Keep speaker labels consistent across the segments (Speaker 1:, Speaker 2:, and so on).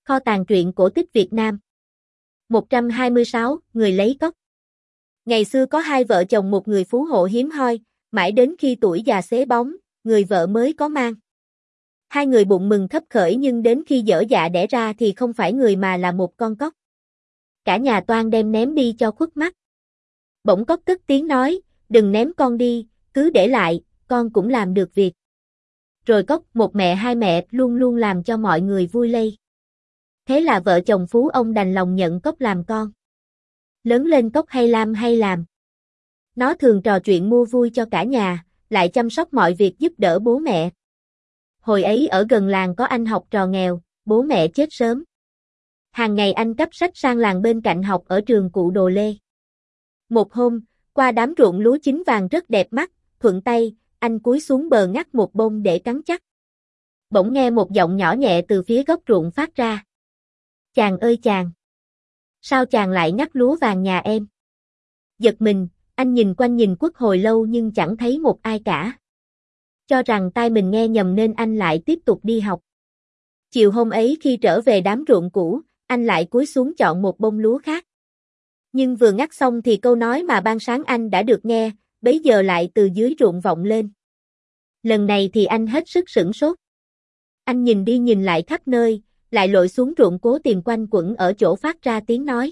Speaker 1: Kho tàng truyện cổ tích Việt Nam. 126, người lấy cóc. Ngày xưa có hai vợ chồng một người phú hộ hiếm hoi, mãi đến khi tuổi già xế bóng, người vợ mới có mang. Hai người bụng mừng khấp khởi nhưng đến khi dở dạ đẻ ra thì không phải người mà là một con cóc. Cả nhà toan đem ném đi cho khuất mắt. Bỗng cóc cất tiếng nói, đừng ném con đi, cứ để lại, con cũng làm được việc. Rồi cóc một mẹ hai mẹ luôn luôn làm cho mọi người vui lây. Thế là vợ chồng phú ông đành lòng nhận cóc làm con. Lớn lên cóc hay làm. Nó thường trò chuyện mua vui cho cả nhà, lại chăm sóc mọi việc giúp đỡ bố mẹ. Hồi ấy ở gần làng có anh học trò nghèo, bố mẹ chết sớm. Hàng ngày anh cắp sách sang làng bên cạnh học ở trường Cụ Đồ Lê. Một hôm, qua đám ruộng lúa chín vàng rất đẹp mắt, thuận tay, anh cúi xuống bờ ngắt một bông để cắn chắc. Bỗng nghe một giọng nhỏ nhẹ từ phía góc ruộng phát ra. Chàng ơi chàng! Sao chàng lại ngắt lúa vàng nhà em? Giật mình, anh nhìn quanh nhìn quất hồi lâu nhưng chẳng thấy một ai cả. Cho rằng tai mình nghe nhầm nên anh lại tiếp tục đi học. Chiều hôm ấy khi trở về đám ruộng cũ, anh lại cúi xuống chọn một bông lúa khác. Nhưng vừa ngắt xong thì câu nói mà ban sáng anh đã được nghe, bấy giờ lại từ dưới ruộng vọng lên. Lần này thì anh hết sức sửng sốt. Anh nhìn đi nhìn lại khắp nơi, lại lội xuống ruộng cố tìm quanh quẩn ở chỗ phát ra tiếng nói.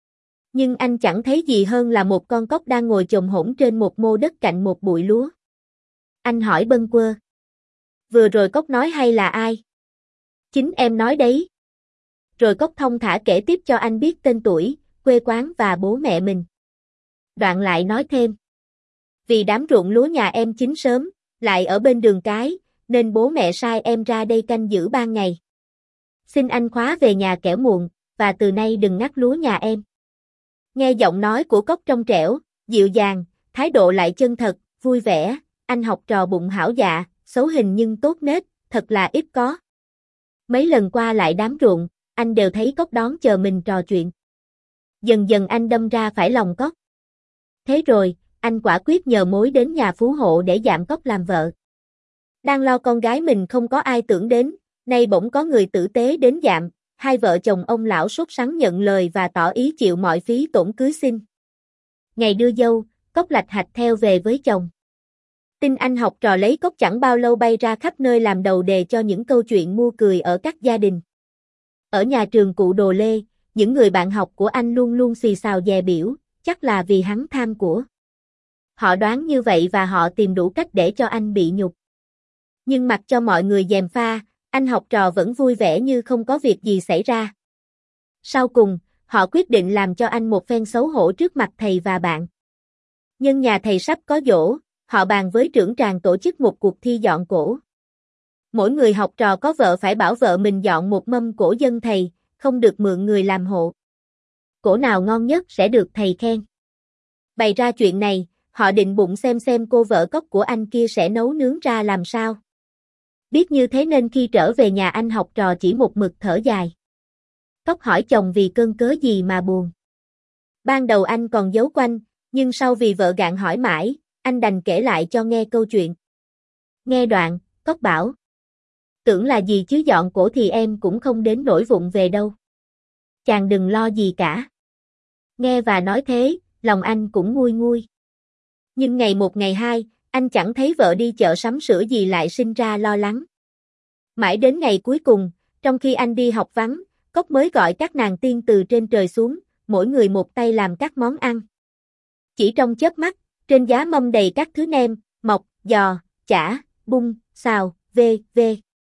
Speaker 1: Nhưng anh chẳng thấy gì hơn là một con cóc đang ngồi chồm hổm trên một mô đất cạnh một bụi lúa. Anh hỏi bâng quơ. Vừa rồi cóc nói hay là ai? Chính em nói đấy. Rồi cóc thong thả kể tiếp cho anh biết tên tuổi, quê quán và bố mẹ mình. Đoạn lại nói thêm. Vì đám ruộng lúa nhà em chín sớm, lại ở bên đường cái, nên bố mẹ sai em ra đây canh giữ ban ngày. Xin anh khóa về nhà kẻo muộn, và từ nay đừng ngắt lúa nhà em. Nghe giọng nói của cóc trong trẻo, dịu dàng, thái độ lại chân thật, vui vẻ, anh học trò bụng hảo dạ, xấu hình nhưng tốt nết, thật là ít có. Mấy lần qua lại đám ruộng, anh đều thấy cóc đón chờ mình trò chuyện. Dần dần anh đâm ra phải lòng cóc. Thế rồi, anh quả quyết nhờ mối đến nhà phú hộ để dạm cóc làm vợ. Đang lo con gái mình không có ai tưởng đến, nay bỗng có người tử tế đến dạm, hai vợ chồng ông lão sốt sắng nhận lời và tỏ ý chịu mọi phí tổn cưới xin. Ngày đưa dâu, cóc lạch hạch theo về với chồng. Tin anh học trò lấy cóc chẳng bao lâu bay ra khắp nơi làm đầu đề cho những câu chuyện mua cười ở các gia đình. Ở nhà trường Cụ Đồ Lê, những người bạn học của anh luôn luôn xì xào dè biểu, chắc là vì hắn tham của. Họ đoán như vậy và họ tìm đủ cách để cho anh bị nhục. Nhưng mặc cho mọi người gièm pha, anh học trò vẫn vui vẻ như không có việc gì xảy ra. Sau cùng, họ quyết định làm cho anh một phen xấu hổ trước mặt thầy và bạn. Nhân nhà thầy sắp có giỗ, họ bàn với trưởng tràng tổ chức một cuộc thi dọn cỗ. Mỗi người học trò có vợ phải bảo vợ mình dọn một mâm cỗ dân thầy, không được mượn người làm hộ. Cỗ nào ngon nhất sẽ được thầy khen. Bày ra chuyện này, họ định bụng xem cô vợ cóc của anh kia sẽ nấu nướng ra làm sao. Biết như thế nên khi trở về nhà anh học trò chỉ một mực thở dài. Cóc hỏi chồng vì cơn cớ gì mà buồn. Ban đầu anh còn giấu quanh, nhưng sau vì vợ gạn hỏi mãi, anh đành kể lại cho nghe câu chuyện. Nghe đoạn, cóc bảo. Tưởng là gì chứ dọn cổ thì em cũng không đến nỗi vụng về đâu. Chàng đừng lo gì cả. Nghe và nói thế, lòng anh cũng nguôi nguôi. Nhưng ngày một ngày hai, anh chẳng thấy vợ đi chợ sắm sửa gì lại sinh ra lo lắng. Mãi đến ngày cuối cùng, trong khi anh đi học vắng, cóc mới gọi các nàng tiên từ trên trời xuống, mỗi người một tay làm các món ăn. Chỉ trong chớp mắt, trên giá mâm đầy các thứ nem, mọc, giò, chả, bung, xào, v.v.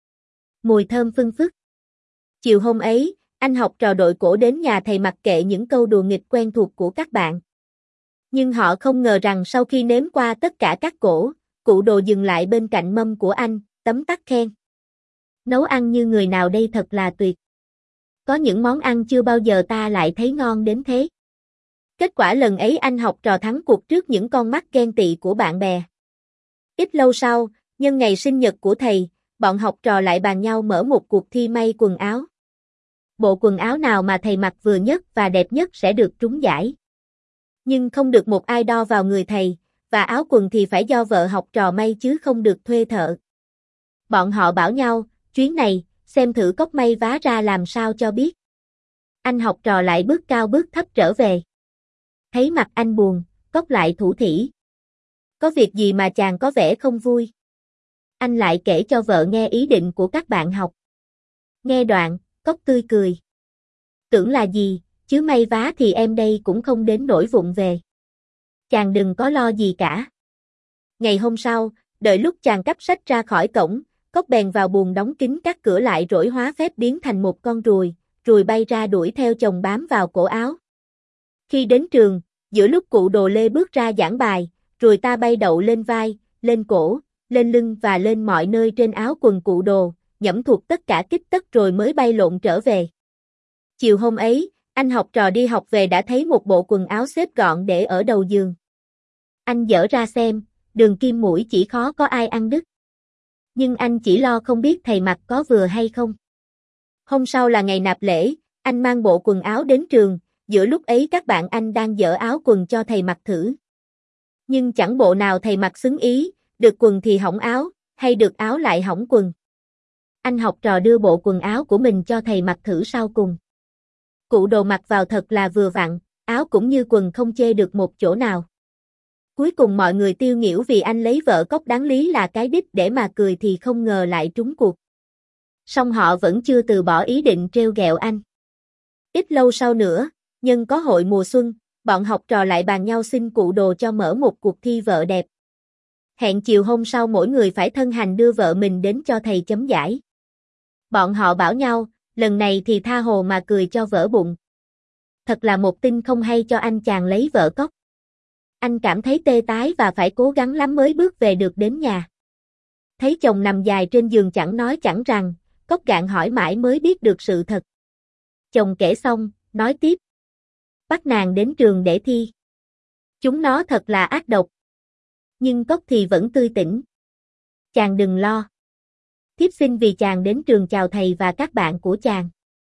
Speaker 1: Mùi thơm phưng phức. Chiều hôm ấy, anh học trò đội cổ đến nhà thầy mặc kệ những câu đùa nghịch quen thuộc của các bạn. Nhưng họ không ngờ rằng sau khi nếm qua tất cả các cỗ, Cụ Đồ dừng lại bên cạnh mâm của anh, tấm tắc khen. Nấu ăn như người nào đây thật là tuyệt. Có những món ăn chưa bao giờ ta lại thấy ngon đến thế. Kết quả lần ấy anh học trò thắng cuộc trước những con mắt ghen tị của bạn bè. Ít lâu sau, nhân ngày sinh nhật của thầy, bọn học trò lại bàn nhau mở một cuộc thi may quần áo. Bộ quần áo nào mà thầy mặc vừa nhất và đẹp nhất sẽ được trúng giải. Nhưng không được một ai đo vào người thầy, và áo quần thì phải do vợ học trò may chứ không được thuê thợ. Bọn họ bảo nhau, chuyến này, xem thử cốc may vá ra làm sao cho biết. Anh học trò lại bước cao bước thấp trở về. Thấy mặt anh buồn, cốc lại thủ thỉ. Có việc gì mà chàng có vẻ không vui? Anh lại kể cho vợ nghe ý định của các bạn học. Nghe đoạn, cốc tươi cười. Tưởng là gì, chứ may vá thì em đây cũng không đến nỗi vụng về. Chàng đừng có lo gì cả. Ngày hôm sau, đợi lúc chàng cắp sách ra khỏi cổng, cốc bèn vào buồng đóng kín các cửa lại rỗi hóa phép biến thành một con ruồi, ruồi bay ra đuổi theo chồng bám vào cổ áo. Khi đến trường, giữa lúc cụ Đồ Lê bước ra giảng bài, ruồi ta bay đậu lên vai, lên cổ, lên lưng và lên mọi nơi trên áo quần cụ Đồ, nhẫm thuộc tất cả kích tất rồi mới bay lộn trở về. Chiều hôm ấy, anh học trò đi học về đã thấy một bộ quần áo xếp gọn để ở đầu giường. Anh dở ra xem, đường kim mũi chỉ khó có ai ăn đứt. Nhưng anh chỉ lo không biết thầy mặc có vừa hay không. Hôm sau là ngày nạp lễ, anh mang bộ quần áo đến trường, giữa lúc ấy các bạn anh đang dở áo quần cho thầy mặc thử. Nhưng chẳng bộ nào thầy mặc xứng ý, được quần thì hỏng áo, hay được áo lại hỏng quần. Anh học trò đưa bộ quần áo của mình cho thầy mặc thử sau cùng. Cụ Đồ mặc vào thật là vừa vặn, áo cũng như quần không chê được một chỗ nào. Cuối cùng mọi người tiêu nghỉu vì anh lấy vợ cốc đáng lý là cái đích để mà cười thì không ngờ lại trúng cuộc. Song họ vẫn chưa từ bỏ ý định trêu ghẹo anh. Ít lâu sau nữa, nhân có hội mùa xuân, bọn học trò lại bàn nhau xin cụ Đồ cho mở một cuộc thi vợ đẹp. Hẹn chiều hôm sau mỗi người phải thân hành đưa vợ mình đến cho thầy chấm giải. Bọn họ bảo nhau, lần này thì tha hồ mà cười cho vỡ bụng. Thật là một tin không hay cho anh chàng lấy vợ cốc. Anh cảm thấy tê tái và phải cố gắng lắm mới bước về được đến nhà. Thấy chồng nằm dài trên giường chẳng nói chẳng rằng, cốc gạn hỏi mãi mới biết được sự thật. Chồng kể xong, nói tiếp. Bắt nàng đến trường để thi. Chúng nó thật là ác độc. Nhưng cốc thì vẫn tươi tỉnh. Chàng đừng lo. Thiếp xin vì chàng đến trường chào thầy và các bạn của chàng.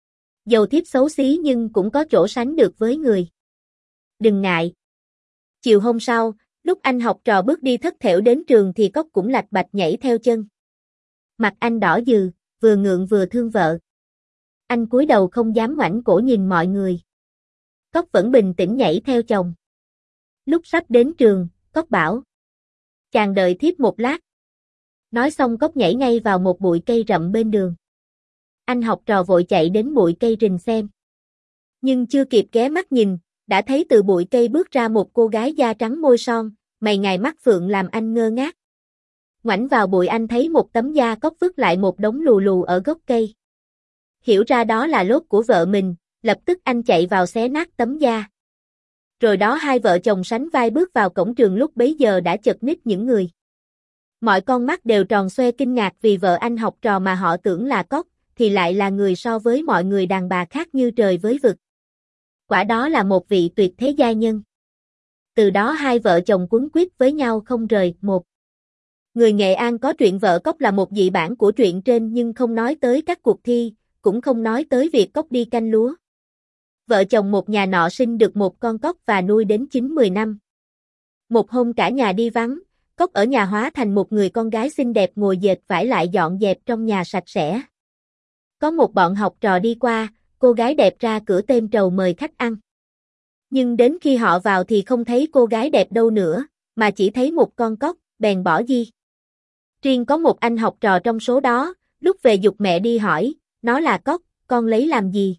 Speaker 1: Dầu thiếp xấu xí nhưng cũng có chỗ sánh được với người. Đừng ngại. Chiều hôm sau, lúc anh học trò bước đi thất thểu đến trường thì cốc cũng lạch bạch nhảy theo chân. Mặt anh đỏ dừ, vừa ngượng vừa thương vợ. Anh cúi đầu không dám ngoảnh cổ nhìn mọi người. Cốc vẫn bình tĩnh nhảy theo chồng. Lúc sắp đến trường, Cốc bảo. Chàng đợi thiếp một lát. Nói xong Cốc nhảy ngay vào một bụi cây rậm bên đường. Anh học trò vội chạy đến bụi cây rình xem. Nhưng chưa kịp ghé mắt nhìn, đã thấy từ bụi cây bước ra một cô gái da trắng môi son, mày ngài mắt phượng làm anh ngơ ngác. Ngoảnh vào bụi anh thấy một tấm da Cốc vứt lại một đống lù lù ở gốc cây. Hiểu ra đó là lốt của vợ mình, lập tức anh chạy vào xé nát tấm da. Rồi đó hai vợ chồng sánh vai bước vào cổng trường lúc bấy giờ đã chật ních những người. Mọi con mắt đều tròn xoe kinh ngạc vì vợ anh học trò mà họ tưởng là Cốc, thì lại là người so với mọi người đàn bà khác như trời với vực. Quả đó là một vị tuyệt thế giai nhân. Từ đó hai vợ chồng quấn quýt với nhau không rời một. Người Nghệ An có truyện vợ Cốc là một dị bản của truyện trên nhưng không nói tới các cuộc thi, cũng không nói tới việc Cốc đi canh lúa. Vợ chồng một nhà nọ sinh được một con cóc và nuôi đến 9-10 năm. Một hôm cả nhà đi vắng, Cốc ở nhà hóa thành một người con gái xinh đẹp ngồi dệt vải lại dọn dẹp trong nhà sạch sẽ. Có một bọn học trò đi qua, cô gái đẹp ra cửa têm trầu mời khách ăn. Nhưng đến khi họ vào thì không thấy cô gái đẹp đâu nữa, mà chỉ thấy một con cóc, bèn bỏ đi. Riêng có một anh học trò trong số đó, lúc về giục mẹ đi hỏi, nó là cóc, con lấy làm gì?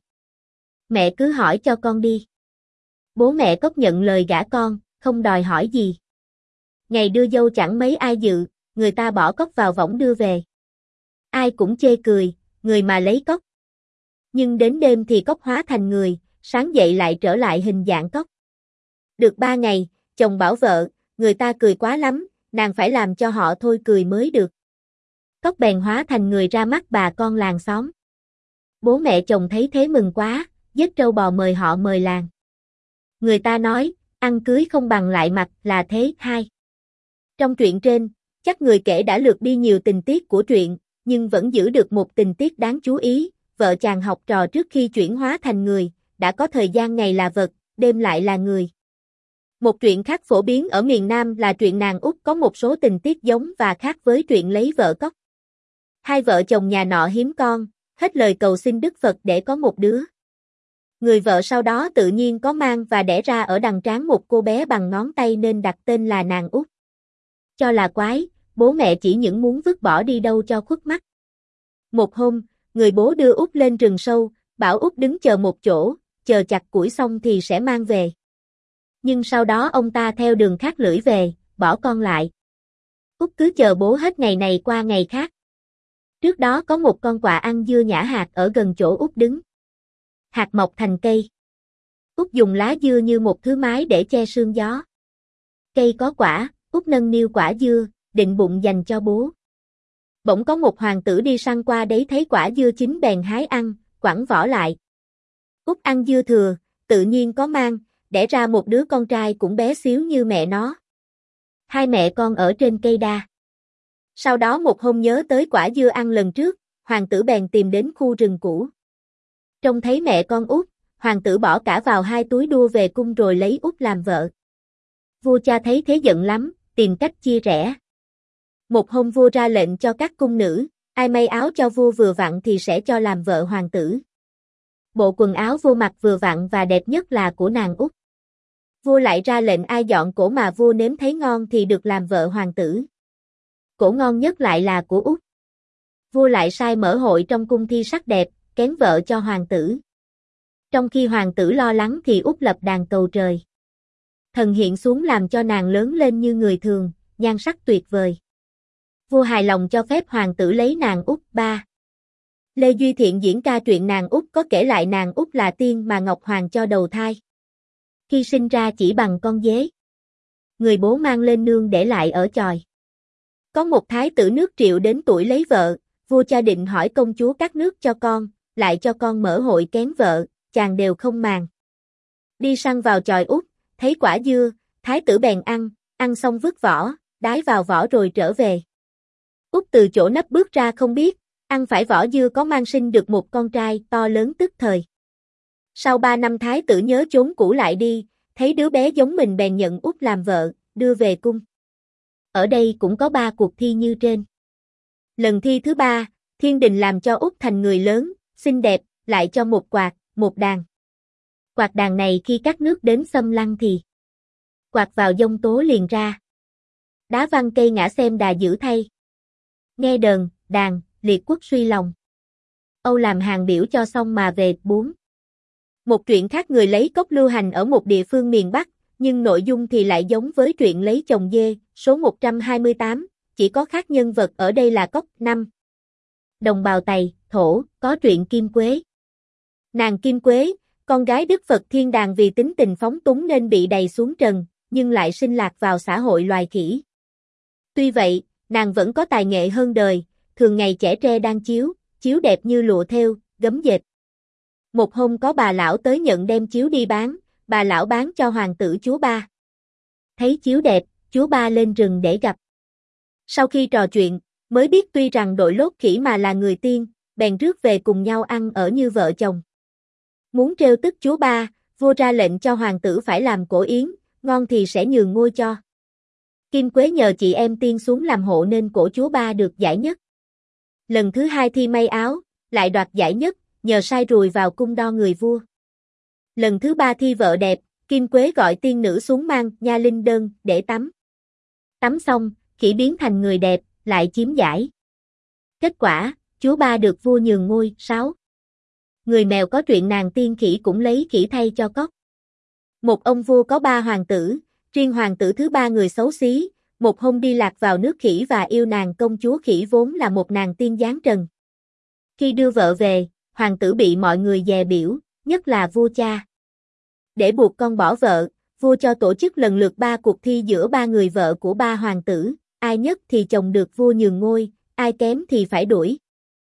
Speaker 1: Mẹ cứ hỏi cho con đi. Bố mẹ Cốc nhận lời gả con, không đòi hỏi gì. Ngày đưa dâu chẳng mấy ai dự, người ta bỏ Cốc vào võng đưa về. Ai cũng chê cười, người mà lấy Cốc. Nhưng đến đêm thì Cốc hóa thành người, sáng dậy lại trở lại hình dạng Cốc. Được 3 ngày, chồng bảo vợ, người ta cười quá lắm, nàng phải làm cho họ thôi cười mới được. Cốc bèn hóa thành người ra mắt bà con làng xóm. Bố mẹ chồng thấy thế mừng quá, giết trâu bò mời họ mời làng. Người ta nói, ăn cưới không bằng lại mặt là thế hai. Trong truyện trên, chắc người kể đã lược đi nhiều tình tiết của truyện, nhưng vẫn giữ được một tình tiết đáng chú ý, vợ chàng học trò trước khi chuyển hóa thành người, đã có thời gian ngày là vật, đêm lại là người. Một truyện khác phổ biến ở miền Nam là truyện nàng Út có một số tình tiết giống và khác với truyện lấy vợ Cốc. Hai vợ chồng nhà nọ hiếm con, hết lời cầu xin Đức Phật để có một đứa. Người vợ sau đó tự nhiên có mang và đẻ ra ở đằng trán một cô bé bằng ngón tay nên đặt tên là nàng Út. Cho là quái, bố mẹ chỉ những muốn vứt bỏ đi đâu cho khuất mắt. Một hôm, người bố đưa Út lên rừng sâu, bảo Út đứng chờ một chỗ, chờ chặt củi xong thì sẽ mang về. Nhưng sau đó ông ta theo đường khác lưỡi về, bỏ con lại. Út cứ chờ bố hết ngày này qua ngày khác. Trước đó có một con quạ ăn dưa nhả hạt ở gần chỗ Út đứng. Hạt mọc thành cây. Út dùng lá dưa như một thứ mái để che sương gió. Cây có quả, Út nâng niu quả dưa, định bụng dành cho bố. Bỗng có một hoàng tử đi săn qua đấy thấy quả dưa chín bèn hái ăn, quẳng vỏ lại. Út ăn dưa thừa, tự nhiên có mang, đẻ ra một đứa con trai cũng bé xíu như mẹ nó. Hai mẹ con ở trên cây đa. Sau đó một hôm nhớ tới quả dưa ăn lần trước, hoàng tử bèn tìm đến khu rừng cũ. Trông thấy mẹ con Út, hoàng tử bỏ cả vào hai túi đua về cung rồi lấy Út làm vợ. Vua cha thấy thế giận lắm, tìm cách chia rẽ. Một hôm vua ra lệnh cho các cung nữ, ai may áo cho vua vừa vặn thì sẽ cho làm vợ hoàng tử. Bộ quần áo vua mặc vừa vặn và đẹp nhất là của nàng Út. Vua lại ra lệnh ai dọn cổ mà vua nếm thấy ngon thì được làm vợ hoàng tử. Cổ ngon nhất lại là của Út. Vua lại sai mở hội trong cung thi sắc đẹp, kén vợ cho hoàng tử. Trong khi hoàng tử lo lắng thì Út lập đàn cầu trời. Thần hiện xuống làm cho nàng lớn lên như người thường, nhan sắc tuyệt vời. Vua hài lòng cho phép hoàng tử lấy nàng Út. 3. Lê Duy Thiện diễn ca truyện nàng Út có kể lại nàng Út là tiên mà Ngọc Hoàng cho đầu thai. Khi sinh ra chỉ bằng con dế. Người bố mang lên nương để lại ở chòi. Có một thái tử nước Triệu đến tuổi lấy vợ, vua cha định hỏi công chúa các nước cho con, lại cho con mở hội kén vợ, chàng đều không màng. Đi săn vào chòi Út, thấy quả dưa, thái tử bèn ăn xong vứt vỏ, đái vào vỏ rồi trở về. Út từ chỗ nấp bước ra không biết, ăn phải vỏ dưa có mang sinh được một con trai to lớn tức thời. Sau 3 năm thái tử nhớ chốn cũ lại đi, thấy đứa bé giống mình bèn nhận Út làm vợ, đưa về cung. Ở đây cũng có 3 cuộc thi như trên. Lần thi thứ 3, thiên đình làm cho Út thành người lớn, xinh đẹp, lại cho một quạt, một đàn. Quạt đàn này khi các nước đến xâm lăng thì quạt vào giông tố liền ra. Đá văng cây ngã xem đà dữ thay. Nghe đàn, liệt quốc suy lòng. Âu làm hàng biểu cho xong mà về. 4. Một truyện khác người lấy cốc lưu hành ở một địa phương miền Bắc, nhưng nội dung thì lại giống với truyện lấy chồng dê, số 128, chỉ có khác nhân vật ở đây là cốc. 5. Đồng bào Tày, Thổ, có truyện Kim Quế. Nàng Kim Quế, con gái Đức Phật Thiên Đàng vì tính tình phóng túng nên bị đày xuống trần, nhưng lại sinh lạc vào xã hội loài khỉ. Tuy vậy, nàng vẫn có tài nghệ hơn đời, thường ngày chẻ tre đan chiếu đẹp như lụa thêu, gấm dệt. Một hôm có bà lão tới nhận đem chiếu đi bán, bà lão bán cho hoàng tử chúa Ba. Thấy chiếu đẹp, chúa Ba lên rừng để gặp. Sau khi trò chuyện, mới biết tuy rằng đội lốt khỉ mà là người tiên, bèn rước về cùng nhau ăn ở như vợ chồng. Muốn trêu tức chúa Ba, vua ra lệnh cho hoàng tử phải làm cổ yến, ngon thì sẽ nhường ngôi cho. Kim Quế nhờ chị em tiên xuống làm hộ nên cổ chúa Ba được giải nhất. Lần thứ 2 thi may áo, lại đoạt giải nhất, nhờ sai rùi vào cung đo người vua. Lần thứ 3 thi vợ đẹp, Kim Quế gọi tiên nữ xuống mang nha linh đơn để tắm. Tắm xong, khỉ biến thành người đẹp, lại chiếm giải. Kết quả, chúa Ba được vua nhường ngôi. 6. Người mèo có truyện nàng tiên khỉ cũng lấy khỉ thay cho cóc. Một ông vua có 3 hoàng tử, riêng hoàng tử thứ 3 người xấu xí, một hôm đi lạc vào nước khỉ và yêu nàng công chúa khỉ vốn là một nàng tiên giáng trần. Khi đưa vợ về, hoàng tử bị mọi người dè biểu, nhất là vua cha. Để buộc con bỏ vợ, vua cho tổ chức lần lượt 3 cuộc thi giữa 3 người vợ của 3 hoàng tử, ai nhất thì chồng được vua nhường ngôi, ai kém thì phải đuổi.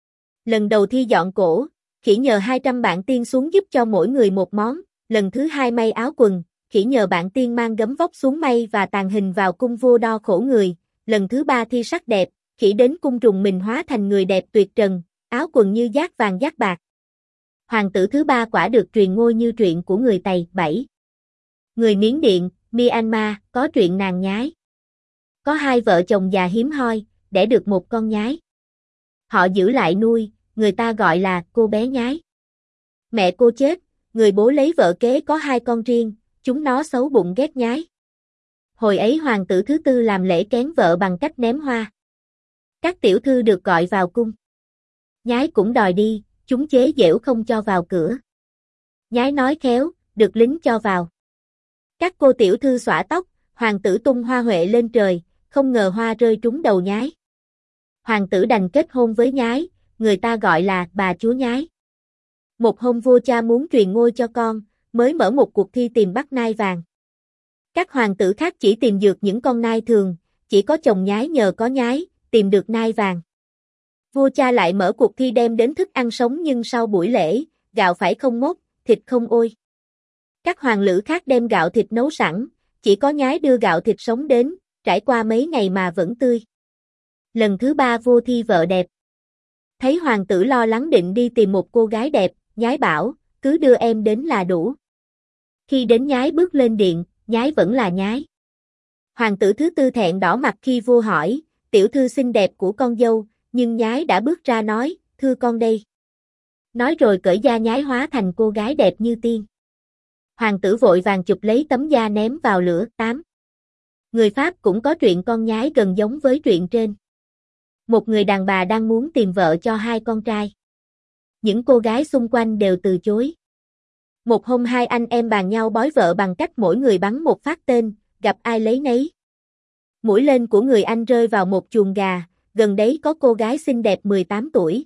Speaker 1: Lần đầu thi dọn cổ, khỉ nhờ 200 bạn tiên xuống giúp cho mỗi người một món, lần thứ 2 may áo quần, khỉ nhờ bạn tiên mang gấm vóc xuống may và tàn hình vào cung vua đo khổ người, lần thứ 3 thi sắc đẹp, khỉ đến cung rùng mình hóa thành người đẹp tuyệt trần, áo quần như giác vàng giác bạc. Hoàng tử thứ 3 quả được truyền ngôi như truyện của người Tày. 7. Người Miến Điện, Myanmar, có truyện nàng nhái. Có 2 vợ chồng già hiếm hoi, đẻ được một con nhái. Họ giữ lại nuôi, người ta gọi là cô bé nhái. Mẹ cô chết, người bố lấy vợ kế có 2 con riêng, chúng nó xấu bụng ghét nhái. Hồi ấy hoàng tử thứ tư làm lễ kén vợ bằng cách ném hoa. Các tiểu thư được gọi vào cung. Nhái cũng đòi đi, chúng chế giễu không cho vào cửa. Nhái nói khéo, được lính cho vào. Các cô tiểu thư xõa tóc, hoàng tử tung hoa huệ lên trời, không ngờ hoa rơi trúng đầu nhái. Hoàng tử đành kết hôn với nhái, người ta gọi là bà chúa nhái. Một hôm vua cha muốn truyền ngôi cho con, mới mở một cuộc thi tìm bắt nai vàng. Các hoàng tử khác chỉ tìm được những con nai thường, chỉ có chồng nhái nhờ có nhái, tìm được nai vàng. Vua cha lại mở cuộc thi đem đến thức ăn sống nhưng sau buổi lễ, gạo phải không mốc, thịt không ôi. Các hoàng lữ khác đem gạo thịt nấu sẵn, chỉ có nhái đưa gạo thịt sống đến, trải qua mấy ngày mà vẫn tươi. Lần thứ 3 vua thi vợ đẹp. Thấy hoàng tử lo lắng định đi tìm một cô gái đẹp, nhái bảo, cứ đưa em đến là đủ. Khi đến nhái bước lên điện, nhái vẫn là nhái. Hoàng tử thứ tư thẹn đỏ mặt khi vua hỏi, tiểu thư xinh đẹp của con dâu, nhưng nhái đã bước ra nói, thưa con đây. Nói rồi cởi da nhái hóa thành cô gái đẹp như tiên. Hoàng tử vội vàng chụp lấy tấm da ném vào lửa. 8. Người Pháp cũng có truyện con nhái gần giống với truyện trên. Một người đàn bà đang muốn tìm vợ cho 2 con trai. Những cô gái xung quanh đều từ chối. Một hôm 2 anh em bàn nhau bói vợ bằng cách mỗi người bắn một phát tên, gặp ai lấy nấy. Mũi tên của người anh rơi vào một chuồng gà, gần đấy có cô gái xinh đẹp 18 tuổi.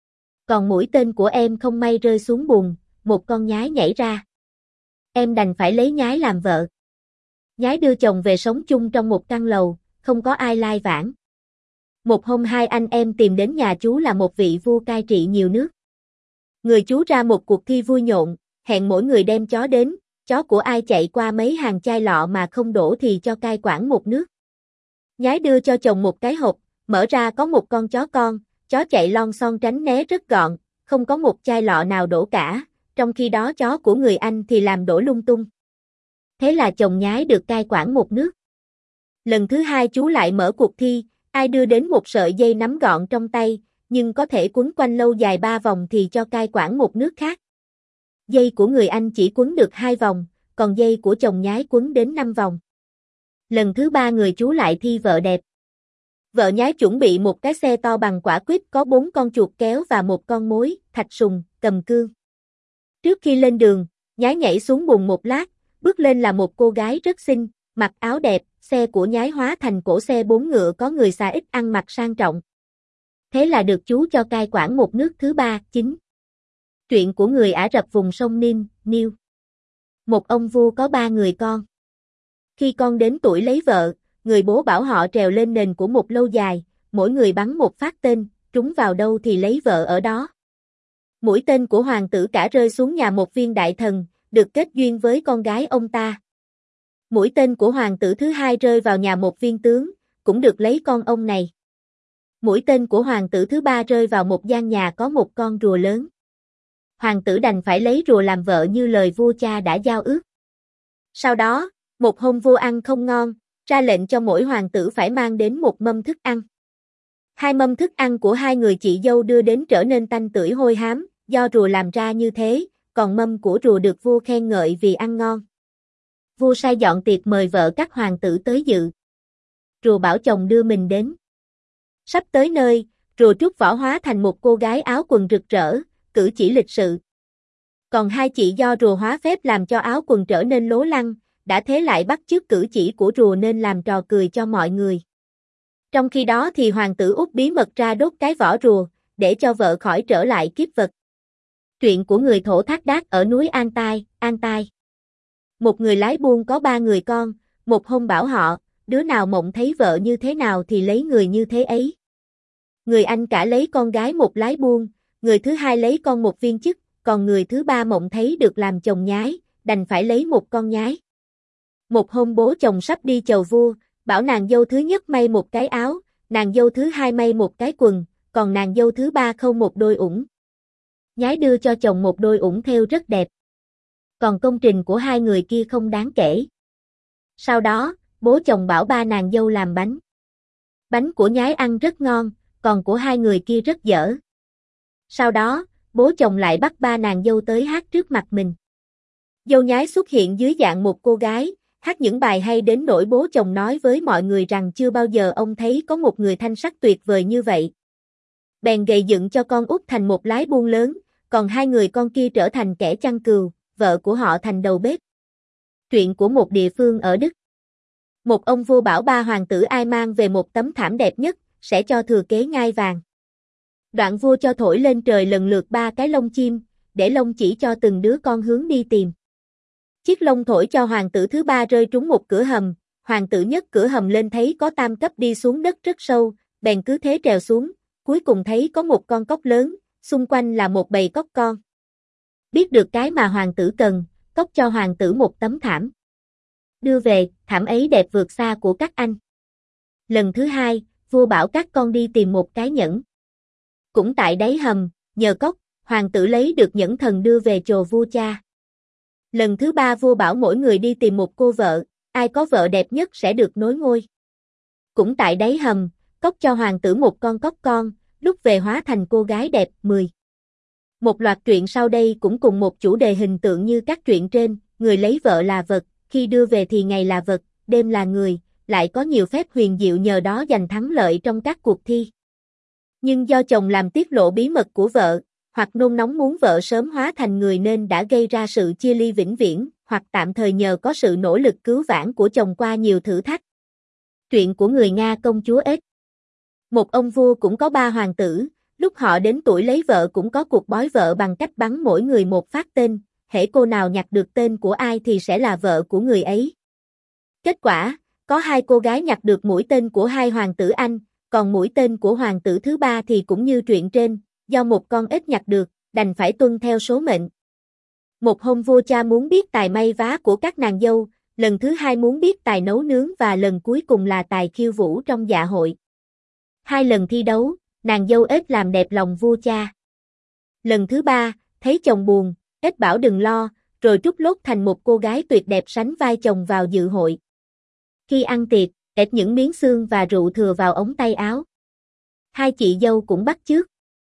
Speaker 1: Còn mũi tên của em không may rơi xuống bùn, một con nhái nhảy ra. Em đành phải lấy nhái làm vợ. Nhái đưa chồng về sống chung trong một căn lầu, không có ai lai vãng. Một hôm 2 anh em tìm đến nhà chú là một vị vua cai trị nhiều nước. Người chú ra một cuộc thi vui nhộn, hẹn mỗi người đem chó đến, chó của ai chạy qua mấy hàng chai lọ mà không đổ thì cho cai quản một nước. Nhái đưa cho chồng một cái hộp, mở ra có một con chó chạy lon son tránh né rất gọn, không có một chai lọ nào đổ cả, trong khi đó chó của người anh thì làm đổ lung tung. Thế là chồng nhái được cai quản một nước. Lần thứ 2 chú lại mở cuộc thi, ai đưa đến một sợi dây nắm gọn trong tay, nhưng có thể quấn quanh lâu dài 3 vòng thì cho cai quản một nước khác. Dây của người anh chỉ quấn được 2 vòng, còn dây của chồng nhái quấn đến 5 vòng. Lần thứ 3 người chú lại thi vợ đẹp. Vợ nhái chuẩn bị một cái xe to bằng quả quýt có 4 con chuột kéo và một con mối, thạch sùng, cầm cương. Trước khi lên đường, nhái nhảy xuống bùn một lát, bước lên là một cô gái rất xinh, mặc áo đẹp, xe của nhái hóa thành cỗ xe 4 ngựa có người xà ít ăn mặc sang trọng. Thế là được chú cho cai quản một nước thứ 3. 9. Truyện của người Ả Rập vùng sông Nil. Một ông vua có 3 người con. Khi con đến tuổi lấy vợ, người bố bảo họ trèo lên nền của một lâu dài, mỗi người bắn một phát tên, trúng vào đâu thì lấy vợ ở đó. Mũi tên của hoàng tử cả rơi xuống nhà một viên đại thần, được kết duyên với con gái ông ta. Mũi tên của hoàng tử thứ 2 rơi vào nhà một viên tướng, cũng được lấy con ông này. Mũi tên của hoàng tử thứ 3 rơi vào một gian nhà có một con rùa lớn. Hoàng tử đành phải lấy rùa làm vợ như lời vua cha đã giao ước. Sau đó, một hôm vua ăn không ngon, ra lệnh cho mỗi hoàng tử phải mang đến một mâm thức ăn. 2 mâm thức ăn của 2 người chị dâu đưa đến trở nên tanh tưởi hôi hám, do rùa làm ra như thế, còn mâm của rùa được vua khen ngợi vì ăn ngon. Vua sai dọn tiệc mời vợ các hoàng tử tới dự. Rùa bảo chồng đưa mình đến. Sắp tới nơi, rùa trút vỏ hóa thành một cô gái áo quần rực rỡ, cử chỉ lịch sự. Còn 2 chị do rùa hóa phép làm cho áo quần trở nên lố lăng, đã thế lại bắt chước cử chỉ của rùa nên làm trò cười cho mọi người. Trong khi đó thì hoàng tử út bí mật ra đốt cái vỏ rùa, để cho vợ khỏi trở lại kiếp vật. Truyện của người Thổ Thác Đác ở núi An Tai. Một người lái buôn có 3 người con, một hôm bảo họ, đứa nào mộng thấy vợ như thế nào thì lấy người như thế ấy. Người anh cả lấy con gái một lái buôn, người thứ 2 lấy con một viên chức, còn người thứ 3 mộng thấy được làm chồng nhái, đành phải lấy một con nhái. Một hôm bố chồng sắp đi chầu vua, bảo nàng dâu thứ nhất may một cái áo, nàng dâu thứ 2 may một cái quần, còn nàng dâu thứ 3 khâu một đôi ủng. Nhái đưa cho chồng một đôi ủng thêu rất đẹp. Còn công trình của 2 người kia không đáng kể. Sau đó, bố chồng bảo 3 nàng dâu làm bánh. Bánh của nhái ăn rất ngon, còn của 2 người kia rất dở. Sau đó, bố chồng lại bắt ba nàng dâu tới hát trước mặt mình. Dâu nhái xuất hiện dưới dạng một cô gái, hát những bài hay đến nỗi bố chồng nói với mọi người rằng chưa bao giờ ông thấy có một người thanh sắc tuyệt vời như vậy. Bèn gầy dựng cho con út thành một lái buôn lớn, còn hai người con kia trở thành kẻ chăn cừu, vợ của họ thành đầu bếp. Truyện của một địa phương ở Đức. Một ông vua bảo ba hoàng tử ai mang về một tấm thảm đẹp nhất, sẽ cho thừa kế ngai vàng. Đoạn vua cho thổi lên trời lần lượt ba cái lông chim, để lông chỉ cho từng đứa con hướng đi tìm. Chiếc lông thổi cho hoàng tử thứ ba rơi trúng một cửa hầm, hoàng tử nhất cửa hầm lên thấy có tam cấp đi xuống đất rất sâu, bèn cứ thế trèo xuống, cuối cùng thấy có một con cóc lớn, xung quanh là một bầy cóc con. Biết được cái mà hoàng tử cần, cóc cho hoàng tử một tấm thảm. Đưa về, thảm ấy đẹp vượt xa của các anh. Lần thứ hai, vua bảo các con đi tìm một cái nhẫn. Cũng tại đáy hầm, nhờ cóc, hoàng tử lấy được nhẫn thần đưa về chồ vua cha. Lần thứ ba vua bảo mỗi người đi tìm một cô vợ, ai có vợ đẹp nhất sẽ được nối ngôi. Cũng tại đáy hầm, cóc cho hoàng tử một con cóc con, lúc về hóa thành cô gái đẹp 10. Một loạt truyện sau đây cũng cùng một chủ đề hình tượng như các truyện trên, người lấy vợ là vật, khi đưa về thì ngày là vật, đêm là người, lại có nhiều phép huyền diệu nhờ đó giành thắng lợi trong các cuộc thi. Nhưng do chồng làm tiết lộ bí mật của vợ, hoặc nôn nóng muốn vợ sớm hóa thành người nên đã gây ra sự chia ly vĩnh viễn, hoặc tạm thời nhờ có sự nỗ lực cứu vãn của chồng qua nhiều thử thách. Truyện của người Nga công chúa ếch. Một ông vua cũng có ba hoàng tử, lúc họ đến tuổi lấy vợ cũng có cuộc bói vợ bằng cách bắn mỗi người một phát tên, hễ cô nào nhặt được tên của ai thì sẽ là vợ của người ấy. Kết quả, có hai cô gái nhặt được mũi tên của hai hoàng tử Anh, còn mũi tên của hoàng tử thứ ba thì cũng như truyện trên, do một con ếch nhặt được, đành phải tuân theo số mệnh. Một hôm vua cha muốn biết tài may vá của các nàng dâu, lần thứ hai muốn biết tài nấu nướng và lần cuối cùng là tài khiêu vũ trong dạ hội. Hai lần thi đấu, nàng dâu ếch làm đẹp lòng vua cha. Lần thứ ba, thấy chồng buồn, ếch bảo đừng lo, rồi trút lốt thành một cô gái tuyệt đẹp sánh vai chồng vào dự hội. Khi ăn tiệc, ếch những miếng xương và rượu thừa vào ống tay áo. Hai chị dâu cũng bắt chước.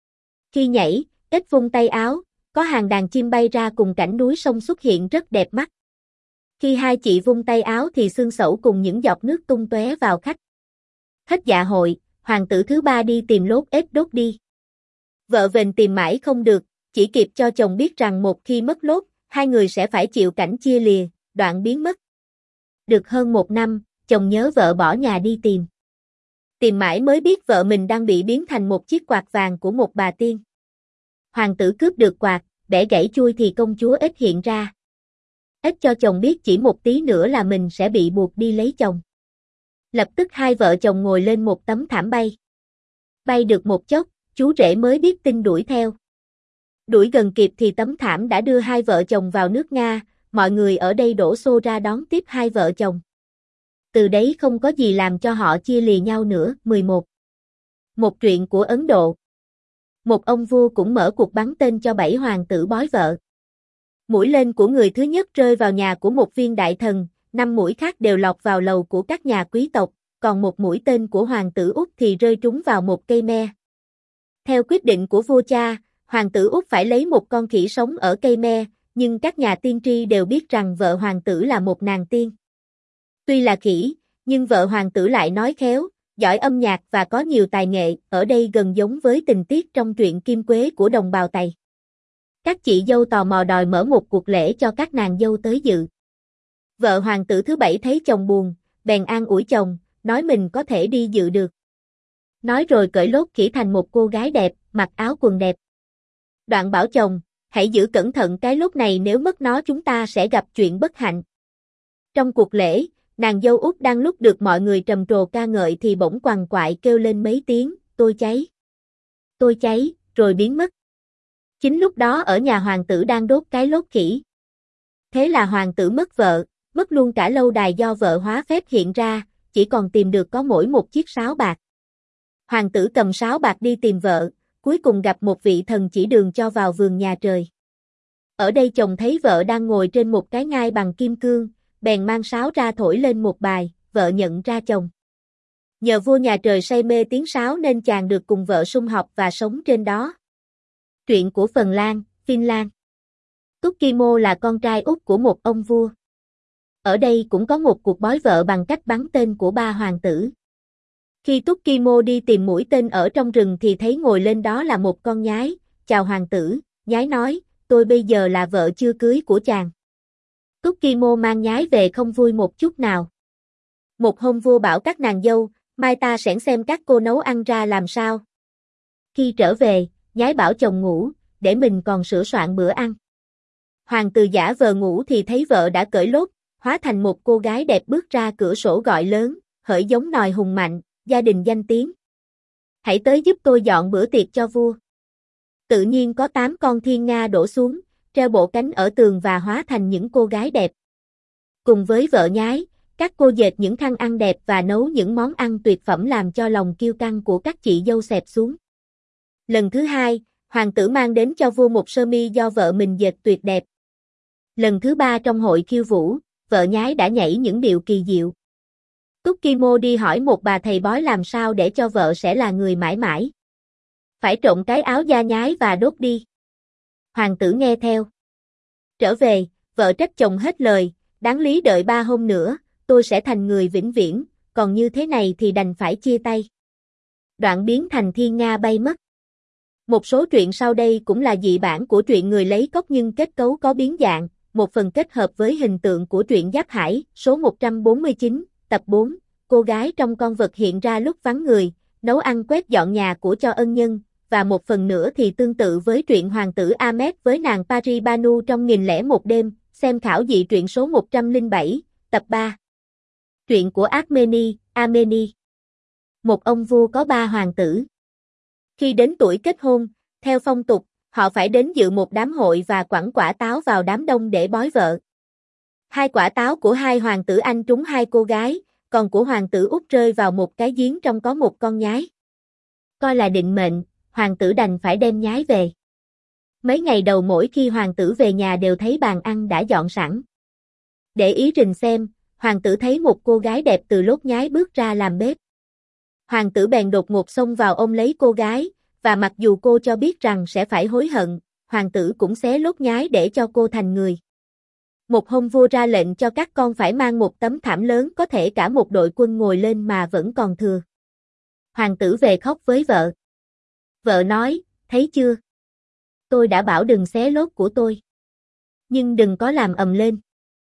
Speaker 1: Khi nhảy, ếch vung tay áo, có hàng đàn chim bay ra cùng cảnh núi sông xuất hiện rất đẹp mắt. Khi hai chị vung tay áo thì xương sẩu cùng những giọt nước tung tóe vào khách. Hết dạ hội, hoàng tử thứ ba đi tìm lốt ếch đốt đi. Vợ vền tìm mãi không được, chỉ kịp cho chồng biết rằng một khi mất lốt, hai người sẽ phải chịu cảnh chia lìa, đoạn biến mất. Được hơn một năm, chồng nhớ vợ bỏ nhà đi tìm. Tìm mãi mới biết vợ mình đang bị biến thành một chiếc quạt vàng của một bà tiên. Hoàng tử cướp được quạt, bẻ gãy chuôi thì công chúa ếch hiện ra. Ếch cho chồng biết chỉ một tí nữa là mình sẽ bị buộc đi lấy chồng. Lập tức hai vợ chồng ngồi lên một tấm thảm bay. Bay được một chốc, chú rể mới biết tin đuổi theo. Đuổi gần kịp thì tấm thảm đã đưa hai vợ chồng vào nước Nga, mọi người ở đây đổ xô ra đón tiếp hai vợ chồng. Từ đấy không có gì làm cho họ chia lìa nhau nữa. 11. Một truyện của Ấn Độ. Một ông vua cũng mở cuộc bắn tên cho 7 hoàng tử bói vợ. Mũi tên của người thứ nhất rơi vào nhà của một viên đại thần, 5 mũi khác đều lọt vào lầu của các nhà quý tộc, còn một mũi tên của hoàng tử Úc thì rơi trúng vào một cây me. Theo quyết định của vua cha, hoàng tử Úc phải lấy một con khỉ sống ở cây me, nhưng các nhà tiên tri đều biết rằng vợ hoàng tử là một nàng tiên. Tuy là khỉ, nhưng vợ hoàng tử lại nói khéo, giỏi âm nhạc và có nhiều tài nghệ, ở đây gần giống với tình tiết trong truyện Kim Quế của đồng bào Tày. Các chị dâu tò mò đòi mở một cuộc lễ cho các nàng dâu tới dự. Vợ hoàng tử thứ 7 thấy chồng buồn, bèn an ủi chồng, nói mình có thể đi dự được. Nói rồi cởi lốt khỉ thành một cô gái đẹp, mặc áo quần đẹp. Đoạn bảo chồng, hãy giữ cẩn thận cái lốt này, nếu mất nó chúng ta sẽ gặp chuyện bất hạnh. Trong cuộc lễ, nàng dâu út đang lúc được mọi người trầm trồ ca ngợi thì bỗng quằn quại kêu lên mấy tiếng, tôi cháy, rồi biến mất. Chính lúc đó ở nhà hoàng tử đang đốt cái lốt khỉ. Thế là hoàng tử mất vợ, mất luôn cả lâu đài do vợ hóa phép hiện ra, chỉ còn tìm được có mỗi một chiếc sáo bạc. Hoàng tử cầm sáo bạc đi tìm vợ, cuối cùng gặp một vị thần chỉ đường cho vào vườn nhà trời. Ở đây chồng thấy vợ đang ngồi trên một cái ngai bằng kim cương, bèn mang sáo ra thổi lên một bài, vợ nhận ra chồng. Nhờ vua nhà trời say mê tiếng sáo nên chàng được cùng vợ sum họp và sống trên đó. Truyện của Phần Lan, Finland. Tukimo là con trai út của một ông vua. Ở đây cũng có một cuộc bói vợ bằng cách bắn tên của ba hoàng tử. Khi Tukimo đi tìm mũi tên ở trong rừng thì thấy ngồi lên đó là một con nhái. Chào hoàng tử, nhái nói, tôi bây giờ là vợ chưa cưới của chàng. Tukimo mang nhái về không vui một chút nào. Một hôm vua bảo các nàng dâu, mai ta sẽ xem các cô nấu ăn ra làm sao. Khi trở về, nhái bảo chồng ngủ, để mình còn sửa soạn bữa ăn. Hoàng tử giả vờ ngủ thì thấy vợ đã cởi lốt, hóa thành một cô gái đẹp bước ra cửa sổ gọi lớn, hỡi giống nòi hùng mạnh, gia đình danh tiếng. Hãy tới giúp tôi dọn bữa tiệc cho vua. Tự nhiên có 8 con thiên nga đổ xuống, treo bộ cánh ở tường và hóa thành những cô gái đẹp. Cùng với vợ nhái, các cô dệt những khăn ăn đẹp và nấu những món ăn tuyệt phẩm làm cho lòng kiêu căng của các chị dâu xẹp xuống. Lần thứ hai, hoàng tử mang đến cho vua một sơ mi do vợ mình dệt tuyệt đẹp. Lần thứ ba trong hội khiêu vũ, vợ nhái đã nhảy những điệu kỳ diệu. Tukimo đi hỏi một bà thầy bói làm sao để cho vợ sẽ là người mãi mãi. Phải trộn cái áo da nhái và đốt đi. Hoàng tử nghe theo. Trở về, vợ trách chồng hết lời, đáng lý đợi 3 hôm nữa, tôi sẽ thành người vĩnh viễn, còn như thế này thì đành phải chia tay. Đoạn biến thành thiên nga bay mất. Một số truyện sau đây cũng là dị bản của truyện Người lấy cóc nhưng kết cấu có biến dạng, một phần kết hợp với hình tượng của truyện Giáp Hải, số 149, tập 4, cô gái trong con vật hiện ra lúc vắng người, nấu ăn quét dọn nhà của cho ân nhân, và một phần nữa thì tương tự với truyện Hoàng tử Ahmed với nàng Paris Banu trong 1001 đêm, xem khảo dị truyện số 107, tập 3. Truyện của Armeni. Một ông vua có 3 hoàng tử. Khi đến tuổi kết hôn, theo phong tục, họ phải đến dự một đám hội và quẳng quả táo vào đám đông để bói vợ. 2 quả táo của 2 hoàng tử anh trúng 2 cô gái, còn của hoàng tử út rơi vào một cái giếng trong có một con nhái. Coi là định mệnh, hoàng tử đành phải đem nhái về. Mấy ngày đầu mỗi khi hoàng tử về nhà đều thấy bàn ăn đã dọn sẵn. Để ý rình xem, hoàng tử thấy một cô gái đẹp từ lốt nhái bước ra làm bếp. Hoàng tử bèn đột ngột xông vào ôm lấy cô gái, và mặc dù cô cho biết rằng sẽ phải hối hận, hoàng tử cũng xé lốt nhái để cho cô thành người. Một hôm vua ra lệnh cho các con phải mang một tấm thảm lớn có thể cả một đội quân ngồi lên mà vẫn còn thừa. Hoàng tử về khóc với vợ. Vợ nói, thấy chưa? Tôi đã bảo đừng xé lốt của tôi. Nhưng đừng có làm ầm lên.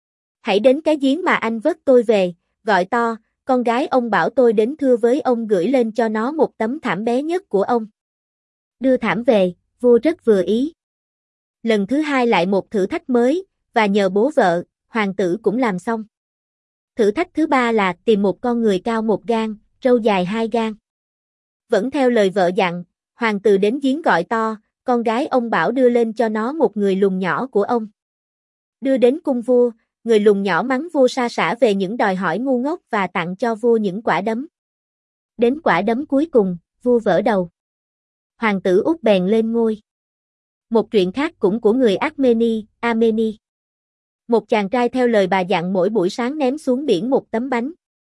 Speaker 1: Hãy đến cái giếng mà anh vớt tôi về, gọi to, con gái ông bảo tôi đến thưa với ông gửi lên cho nó một tấm thảm bé nhất của ông. Đưa thảm về, vua rất vừa ý. Lần thứ hai lại một thử thách mới, và nhờ bố vợ, hoàng tử cũng làm xong. Thử thách thứ ba là tìm một con người cao 1 gang, râu dài 2 gang. Vẫn theo lời vợ dặn, hoàng tử đến giếng gọi to, con gái ông bảo đưa lên cho nó một người lùn nhỏ của ông. Đưa đến cung vua, người lùn nhỏ mắng vua sa sả về những đòi hỏi ngu ngốc và tặng cho vua những quả đấm. Đến quả đấm cuối cùng, vua vỡ đầu. Hoàng tử út bèn lên ngôi. Một truyện khác cũng của người Armeni. Một chàng trai theo lời bà dặn mỗi buổi sáng ném xuống biển một tấm bánh.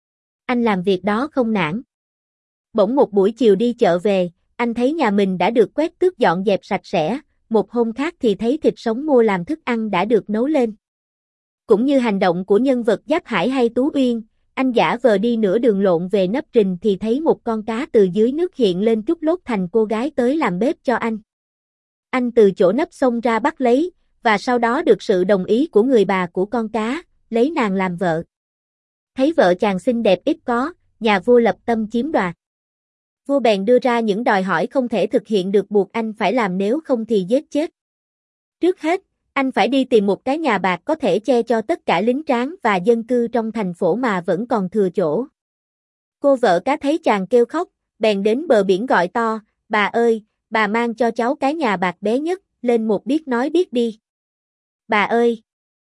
Speaker 1: Anh làm việc đó không nản. Bỗng một buổi chiều đi chợ về, anh thấy nhà mình đã được quét tước dọn dẹp sạch sẽ, một hôm khác thì thấy thịt sống mua làm thức ăn đã được nấu lên. Cũng như hành động của nhân vật Giáp Hải hay Tú Uyên, anh giả vờ đi nửa đường lộn về nấp rình thì thấy một con cá từ dưới nước hiện lên trút lốt thành cô gái tới làm bếp cho anh. Anh từ chỗ nấp xông ra bắt lấy, và sau đó được sự đồng ý của người bà của con cá, lấy nàng làm vợ. Thấy vợ chàng xinh đẹp ít có, nhà vua lập tâm chiếm đoạt. Vua bèn đưa ra những đòi hỏi không thể thực hiện được buộc anh phải làm nếu không thì giết chết. Trước hết, anh phải đi tìm một cái nhà bạc có thể che cho tất cả lính tráng và dân cư trong thành phố mà vẫn còn thừa chỗ. Cô vợ cá thấy chàng kêu khóc, bèn đến bờ biển gọi to, bà ơi, bà mang cho cháu cái nhà bạc bé nhất, lên một biết nói biết đi. Bà ơi!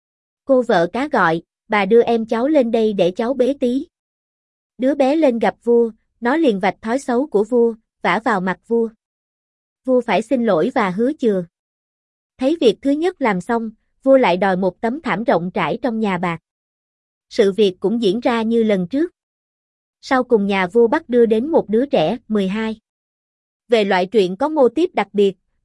Speaker 1: Cô vợ cá gọi, bà đưa em cháu lên đây để cháu bế tí. Đứa bé lên gặp vua, nó liền vạch thói xấu của vua, vả vào mặt vua. Vua phải xin lỗi và hứa chừa. Thấy việc thứ nhất làm xong, vua lại đòi một tấm thảm rộng trải trong nhà bạc. Sự việc cũng diễn ra như lần trước. Sau cùng nhà vua bắt đưa đến một đứa trẻ, 12. Về loại truyện có mô típ đặc biệt,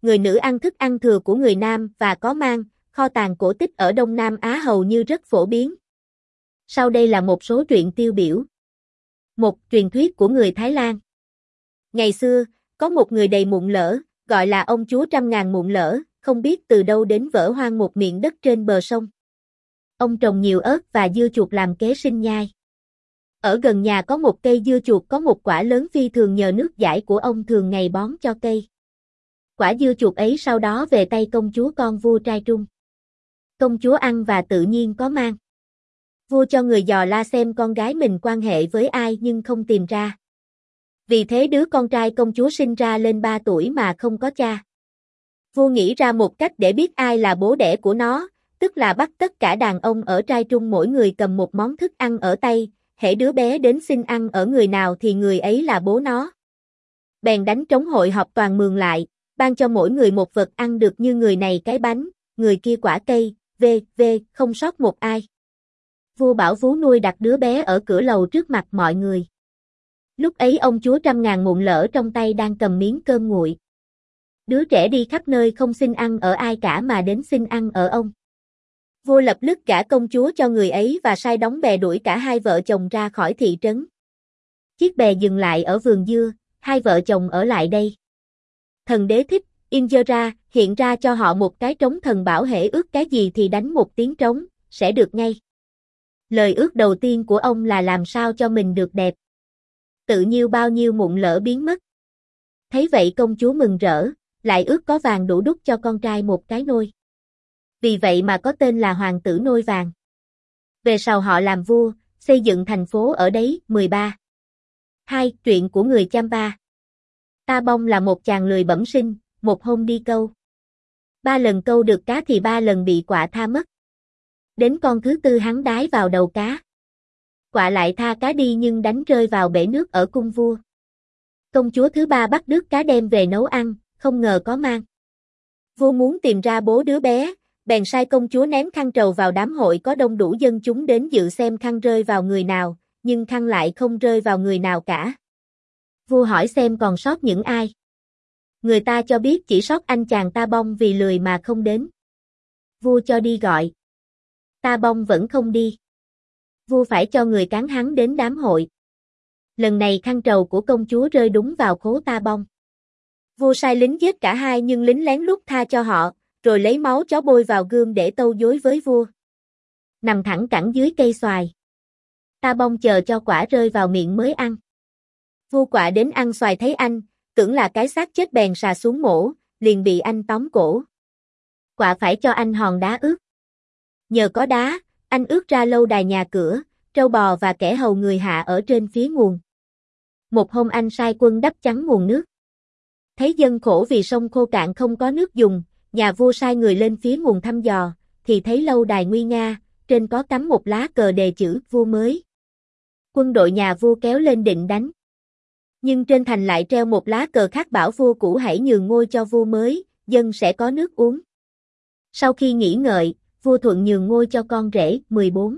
Speaker 1: người nữ ăn thức ăn thừa của người nam và có mang, kho tàng cổ tích ở Đông Nam Á hầu như rất phổ biến. Sau đây là một số truyện tiêu biểu. Một truyền thuyết của người Thái Lan. Ngày xưa, có một người đầy mụn lở, gọi là ông chúa trăm ngàn mụn lở, không biết từ đâu đến vỡ hoang một miệng đất trên bờ sông. Ông trồng nhiều ớt và dưa chuột làm kế sinh nhai. Ở gần nhà có một cây dưa chuột có một quả lớn phi thường nhờ nước dãi của ông thường ngày bón cho cây. Quả dưa chuột ấy sau đó về tay công chúa con vua trai trung. Công chúa ăn và tự nhiên có mang. Vua cho người dò la xem con gái mình quan hệ với ai nhưng không tìm ra. Vì thế đứa con trai công chúa sinh ra lên 3 tuổi mà không có cha. Vua nghĩ ra một cách để biết ai là bố đẻ của nó, tức là bắt tất cả đàn ông ở trai trung mỗi người cầm một món thức ăn ở tay, hễ đứa bé đến xin ăn ở người nào thì người ấy là bố nó. Bèn đánh trống hội họp toàn mường lại, ban cho mỗi người một vật ăn được như người này cái bánh, người kia quả cây, không sót một ai. Vua bảo vú nuôi đặt đứa bé ở cửa lầu trước mặt mọi người. Lúc ấy ông chúa trăm ngàn mụn lở trong tay đang cầm miếng cơm nguội. Đứa trẻ đi khắp nơi không xin ăn ở ai cả mà đến xin ăn ở ông. Vua lập tức gả công chúa cho người ấy và sai đóng bè đuổi cả hai vợ chồng ra khỏi thị trấn. Chiếc bè dừng lại ở vườn dưa, hai vợ chồng ở lại đây. Thần đế thích, Indra hiện ra cho họ một cái trống thần bảo hễ ước cái gì thì đánh một tiếng trống, sẽ được ngay. Lời ước đầu tiên của ông là làm sao cho mình được đẹp. Tự nhiêu bao nhiêu mụn lở biến mất. Thấy vậy công chúa mừng rỡ, lại ước có vàng đủ đúc cho con trai một cái nôi. Vì vậy mà có tên là hoàng tử nôi vàng. Về sau họ làm vua, xây dựng thành phố ở đấy. 13. 2. Truyện của người Champa. Ta Bông là một chàng lười bẩm sinh, một hôm đi câu. 3 lần câu được cá thì 3 lần bị quạ tha mất. Đến con thứ tư hắn đái vào đầu cá. Quạ lại tha cá đi nhưng đánh rơi vào bể nước ở cung vua. Công chúa thứ ba bắt đứt cá đem về nấu ăn, không ngờ có mang. Vua muốn tìm ra bố đứa bé, bèn sai công chúa ném khăn trầu vào đám hội có đông đủ dân chúng đến dự xem khăn rơi vào người nào, nhưng khăn lại không rơi vào người nào cả. Vua hỏi xem còn sót những ai. Người ta cho biết chỉ sót anh chàng Ta Bông vì lười mà không đến. Vua cho đi gọi. Ta Bông vẫn không đi. Vua phải cho người cán hắn đến đám hội. Lần này khăn trầu của công chúa rơi đúng vào khố Ta Bông. Vua sai lính giết cả hai nhưng lính lén lút tha cho họ, rồi lấy máu chó bôi vào gương để tâu dối với vua. Nằm thẳng cẳng dưới cây xoài. Ta Bông chờ cho quả rơi vào miệng mới ăn. Vua quạ đến ăn xoài thấy anh, tưởng là cái xác chết bèn xà xuống mổ, liền bị anh tóm cổ. Quạ phải cho anh hòn đá ướt. Nhờ có đá, anh ướt ra lâu đài nhà cửa, trâu bò và kẻ hầu người hạ ở trên phía nguồn. Một hôm anh sai quân đắp chắn nguồn nước. Thấy dân khổ vì sông khô cạn không có nước dùng, nhà vua sai người lên phía nguồn thăm dò, thì thấy lâu đài nguy nga, trên có cắm một lá cờ đề chữ vua mới. Quân đội nhà vua kéo lên định đánh. Nhưng trên thành lại treo một lá cờ khác bảo vua cũ hãy nhường ngôi cho vua mới, dân sẽ có nước uống. Sau khi nghĩ ngợi, vua thuận nhường ngôi cho con rể. 14.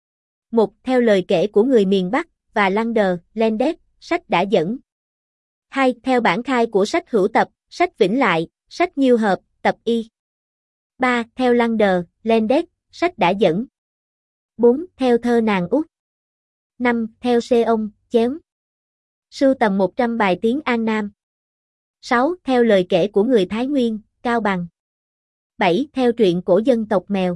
Speaker 1: 1. Theo lời kể của người miền Bắc và Lander, Landes, sách đã dẫn. 2. Theo bản khai của sách hữu tập, sách vĩnh lại, sách nhiêu hợp, tập y. 3. Theo Lander, Landes, sách đã dẫn. 4. Theo thơ nàng Úc. 5. Theo xe ông, chéo. Sưu tầm 100 bài tiếng An Nam. 6. Theo lời kể của người Thái Nguyên, Cao Bằng. 7. Theo truyện cổ dân tộc Mèo.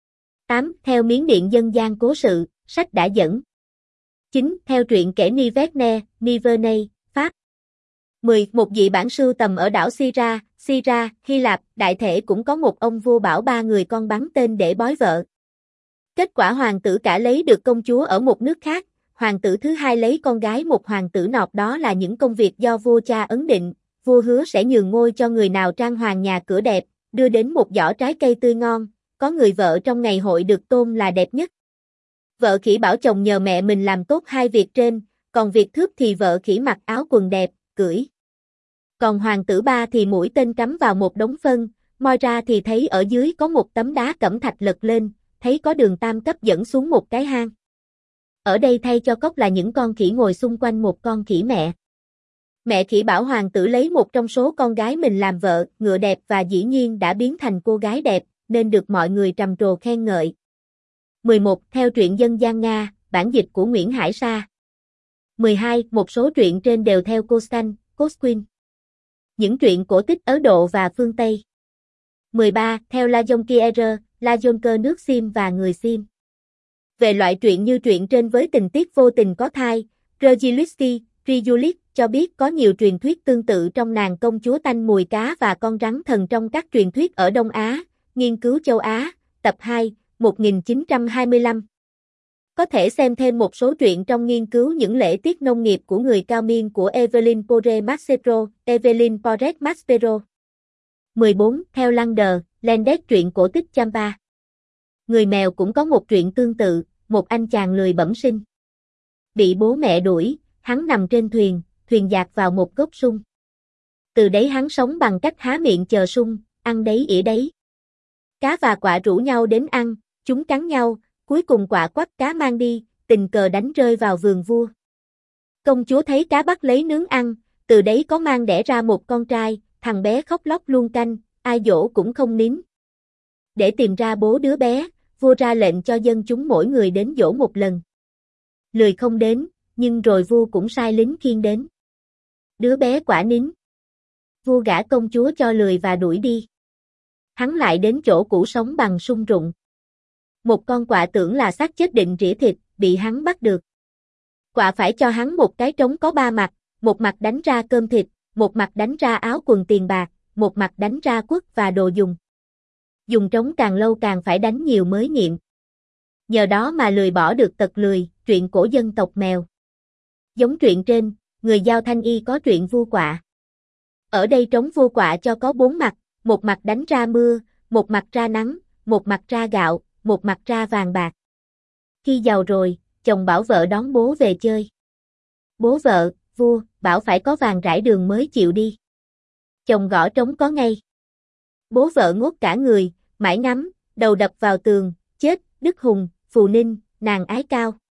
Speaker 1: 8. Theo miến điện dân gian cố sự, sách đã dẫn. 9. Theo truyện kể Niverne, Nivernais, Pháp. 10. Một dị bản sưu tầm ở đảo Syra, Hy Lạp, đại thể cũng có một ông vua bảo 3 người con bắn tên để bói vợ. Kết quả hoàng tử cả lấy được công chúa ở một nước khác, hoàng tử thứ hai lấy con gái một hoàng tử nọt, đó là những công việc do vua cha ấn định, vua hứa sẽ nhường ngôi cho người nào trang hoàng nhà cửa đẹp, đưa đến một giỏ trái cây tươi ngon, có người vợ trong ngày hội được tôn là đẹp nhất. Vợ khỉ bảo chồng nhờ mẹ mình làm tốt 2 việc trên, còn việc thước thì vợ khỉ mặc áo quần đẹp, cưỡi. Còn hoàng tử 3 thì mũi tên cắm vào một đống phân, moi ra thì thấy ở dưới có một tấm đá cẩm thạch lật lên, thấy có đường tam cấp dẫn xuống một cái hang. Ở đây thay cho cốc là những con khỉ ngồi xung quanh một con khỉ mẹ. Mẹ khỉ bảo hoàng tử lấy một trong số con gái mình làm vợ, ngựa đẹp và dĩ nhiên đã biến thành cô gái đẹp, nên được mọi người trầm trồ khen ngợi. 11. Theo truyện dân gian Nga, bản dịch của Nguyễn Hải Sa. 12. Một số truyện trên đều theo Kostan. Những truyện cổ tích Ấn Độ và phương Tây. 13. Theo Lajonkier nước Sim và người Sim. Về loại truyện như truyện trên với tình tiết vô tình có thai, Ryulik cho biết có nhiều truyền thuyết tương tự trong nàng công chúa tanh mùi cá và con rắn thần trong các truyền thuyết ở Đông Á, nghiên cứu châu Á, tập 2, 1925. Có thể xem thêm một số truyện trong nghiên cứu những lễ tiết nông nghiệp của người Cao Miên của Evelyn Porret Maspero. 14. Theo Landes truyện cổ tích Champa. Người mèo cũng có một truyện tương tự, một anh chàng lười bẩm sinh. Bị bố mẹ đuổi, hắn nằm trên thuyền dạt vào một gốc sung. Từ đấy hắn sống bằng cách há miệng chờ sung, ăn đấy ỉa đấy. Cá và quạ rủ nhau đến ăn, chúng cắn nhau, cuối cùng quạ quắt cá mang đi, tình cờ đánh rơi vào vườn vua. Công chúa thấy cá bắt lấy nướng ăn, từ đấy có mang đẻ ra một con trai, thằng bé khóc lóc luôn canh, ai dỗ cũng không nín. Để tìm ra bố đứa bé, vua ra lệnh cho dân chúng mỗi người đến dỗ một lần. Lười không đến, nhưng rồi vua cũng sai lính khiêng đến. Đứa bé quả nín. Vua gả công chúa cho lười và đuổi đi. Hắn lại đến chỗ cũ sống bằng sung rụng. Một con quạ tưởng là xác chết định rỉa thịt, bị hắn bắt được. Quạ phải cho hắn một cái trống có 3 mặt, một mặt đánh ra cơm thịt, một mặt đánh ra áo quần tiền bạc, một mặt đánh ra quất và đồ dùng. Dùng trống càng lâu càng phải đánh nhiều mới nghiện. Nhờ đó mà lười bỏ được tật lười, truyện cổ dân tộc mèo. Giống truyện trên, người Dao Thanh Y có truyện vua quạ. Ở đây trống vua quạ cho có 4 mặt, một mặt đánh ra mưa, một mặt ra nắng, một mặt ra gạo, một mặt ra vàng bạc. Khi giàu rồi, chồng bảo vợ đón bố về chơi. Bố vợ, vua, bảo phải có vàng rải đường mới chịu đi. Chồng gõ trống có ngay. Bố vợ ngốt cả người, mãi ngắm, đầu đập vào tường, chết, Đức Hùng, Phù Ninh, nàng ái cao.